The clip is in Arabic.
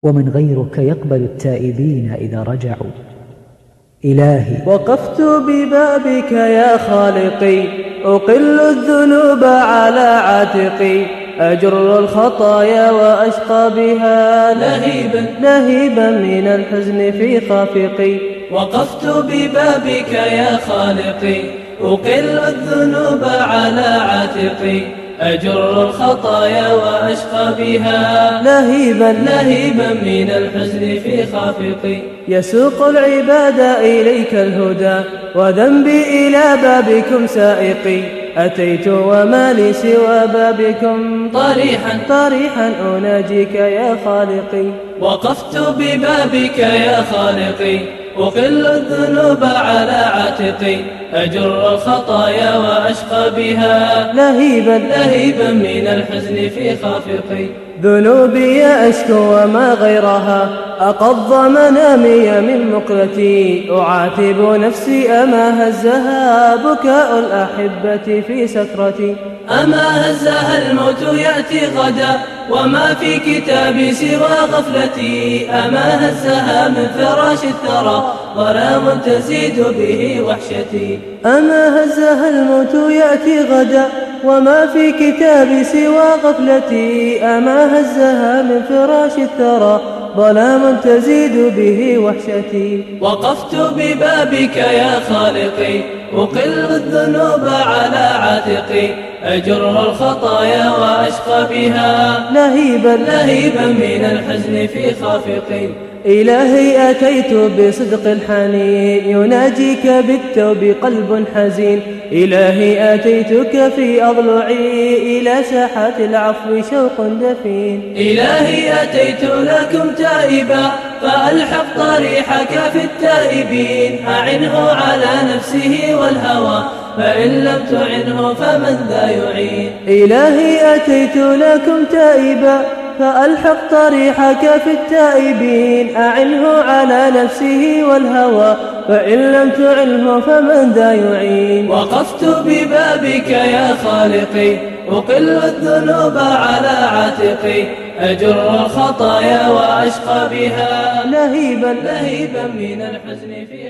ومن غيرك يقبل التائبين إذا رجعوا. إلهي وقفت ببابك يا خالقي، أقل الذنوب على عاتقي، أجر الخطايا وأشقى بها لهيبا من الحزن في خافقي. وقفت ببابك يا خالقي، أقل الذنوب على عاتقي، أجر الخطايا وأشقى بها لهيبا من الحزن في خافقي. يسوق العباد إليك الهدى، وذنبي إلى بابكم سائقي، أتيت وما لي سوى بابكم طريحا أناجيك يا خالقي. وقفت ببابك يا خالقي، أقل الذنوب على عاتقي، أجر الخطايا وأشقى بها لهيبا من الحزن في خافقي. ذنوبي أشكو وما غيرها، أقض منامي من مقلتي، أعاتب نفسي أما هزها بكاء الأحبة في سكرتي. أما هزها الموت يأتي غدا، وما في كتابي سوى غفلتي. أما هزها من فراش الثرى، ظلام تزيد به وحشتي. أما هزها الموت يأتي غدا، وما في كتابي سوى غفلتي. أما هزها من فراش الثرى، ظلام تزيد به وحشتي. وقفت ببابك يا خالقي، أقل الذنوب على عاتقي، أجر الخطايا وأشقى بها لهيبا من الحزن في خافقي. إلهي أتيت بصدق الحنين، يناجيك بالتوب قلب حزين. إلهي أتيتك في أضلعي، إلى ساحات العفو شوق دفين. إلهي أتيت لكم تائبا، فألحق طريحك في التائبين. أعنه على نفسه والهوى، فإن لم تعنه فمن ذا يعين. إلهي أتيت لكم تائبا، فألحق طريحك في التائبين. أعنه على نفسه والهوى، فإن لم تعنه فمن ذا يعين. وقفت ببابك يا خالقي، أقل الذنوب على عاتقي، أجر الخطايا وأشقى بها لهيبا من الحزن في